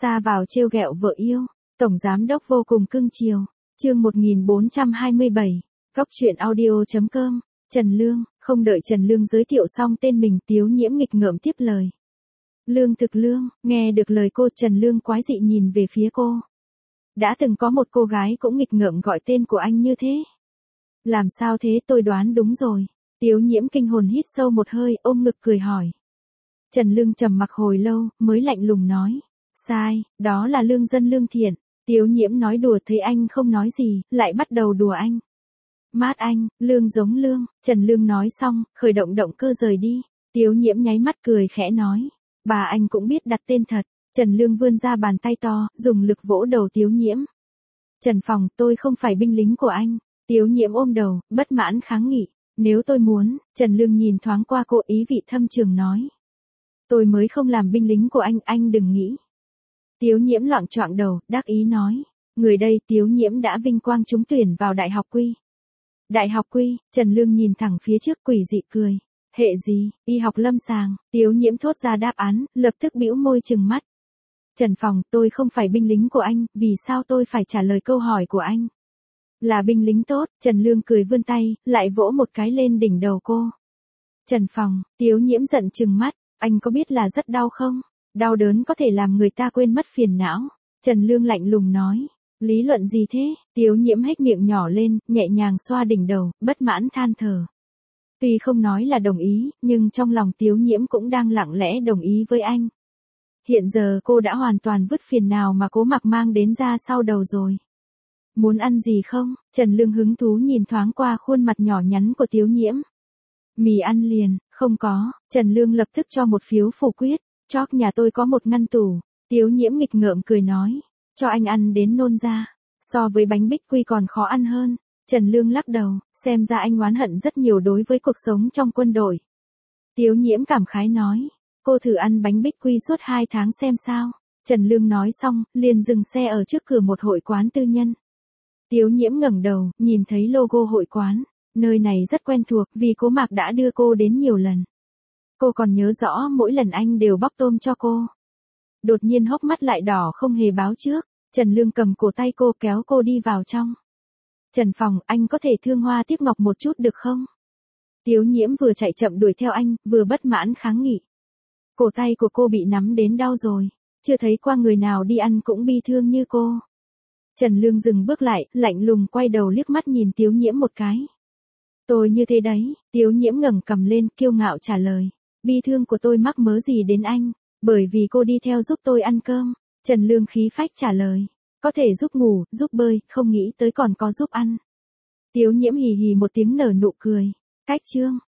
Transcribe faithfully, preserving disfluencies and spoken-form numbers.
Xa vào trêu ghẹo vợ yêu, tổng giám đốc vô cùng cưng chiều. Chương một nghìn bốn trăm hai mươi bảy, Góc truyện audio chấm com. Trần Lương, không đợi Trần Lương giới thiệu xong tên mình, Tiếu Nhiễm nghịch ngợm tiếp lời. Lương Thực Lương, nghe được lời cô, Trần Lương quái dị nhìn về phía cô. Đã từng có một cô gái cũng nghịch ngợm gọi tên của anh như thế. Làm sao thế, tôi đoán đúng rồi. Tiếu Nhiễm kinh hồn hít sâu một hơi, ôm ngực cười hỏi. Trần Lương trầm mặc hồi lâu, mới lạnh lùng nói. Sai, đó là Lương Dân Lương Thiện. Tiếu Nhiễm nói đùa, thấy anh không nói gì, lại bắt đầu đùa anh. Mát anh, Lương giống Lương. Trần Lương nói xong, khởi động động cơ rời đi. Tiếu Nhiễm nháy mắt cười khẽ nói. Bà anh cũng biết đặt tên thật. Trần Lương vươn ra bàn tay to, dùng lực vỗ đầu Tiếu Nhiễm. Trần Phòng, tôi không phải binh lính của anh. Tiếu Nhiễm ôm đầu, bất mãn kháng nghị. Nếu tôi muốn, Trần Lương nhìn thoáng qua cô, ý vị thâm trường nói. Tôi mới không làm binh lính của anh, anh đừng nghĩ. Tiếu Nhiễm loạng choạng đầu, đắc ý nói. Người đây, Tiếu Nhiễm đã vinh quang trúng tuyển vào Đại học Quy. Đại học Quy, Trần Lương nhìn thẳng phía trước, quỷ dị cười. Hệ gì, y học lâm sàng. Tiếu Nhiễm thốt ra đáp án, lập tức bĩu môi trừng mắt. Trần Phòng, tôi không phải binh lính của anh, vì sao tôi phải trả lời câu hỏi của anh? Là binh lính tốt. Trần Lương cười vươn tay, lại vỗ một cái lên đỉnh đầu cô. Trần Phòng, Tiếu Nhiễm giận trừng mắt, anh có biết là rất đau không? Đau đớn có thể làm người ta quên mất phiền não. Trần Lương lạnh lùng nói. Lý luận gì thế? Tiếu Nhiễm hét miệng nhỏ lên, nhẹ nhàng xoa đỉnh đầu, bất mãn than thở. Tuy không nói là đồng ý, nhưng trong lòng Tiếu Nhiễm cũng đang lặng lẽ đồng ý với anh. Hiện giờ cô đã hoàn toàn vứt phiền nào mà Cố Mặc mang đến ra sau đầu rồi. Muốn ăn gì không? Trần Lương hứng thú nhìn thoáng qua khuôn mặt nhỏ nhắn của Tiếu Nhiễm. Mì ăn liền, không có. Trần Lương lập tức cho một phiếu phủ quyết. Chóp nhà tôi có một ngăn tủ. Tiếu Nhiễm nghịch ngợm cười nói. Cho anh ăn đến nôn ra. So với bánh bích quy còn khó ăn hơn. Trần Lương lắc đầu, xem ra anh oán hận rất nhiều đối với cuộc sống trong quân đội. Tiếu Nhiễm cảm khái nói. Cô thử ăn bánh bích quy suốt hai tháng xem sao. Trần Lương nói xong, liền dừng xe ở trước cửa một hội quán tư nhân. Tiếu Nhiễm ngẩng đầu, nhìn thấy logo hội quán. Nơi này rất quen thuộc vì Cố Mạc đã đưa cô đến nhiều lần. Cô còn nhớ rõ mỗi lần anh đều bóc tôm cho cô. Đột nhiên hốc mắt lại đỏ không hề báo trước. Trần Lương cầm cổ tay cô kéo cô đi vào trong. Trần Phòng, anh có thể thương hoa tiếc ngọc một chút được không? Tiếu Nhiễm vừa chạy chậm đuổi theo anh, vừa bất mãn kháng nghị. Cổ tay của cô bị nắm đến đau rồi. Chưa thấy qua người nào đi ăn cũng bi thương như cô. Trần Lương dừng bước lại, lạnh lùng quay đầu liếc mắt nhìn Tiếu Nhiễm một cái. Tôi như thế đấy. Tiếu Nhiễm ngẩng cầm lên, kiêu ngạo trả lời. Bi thương của tôi mắc mớ gì đến anh? Bởi vì cô đi theo giúp tôi ăn cơm. Trần Lương khí phách trả lời. Có thể giúp ngủ, giúp bơi, không nghĩ tới còn có giúp ăn. Tiếu Nhiễm hì hì một tiếng nở nụ cười. Cách chương.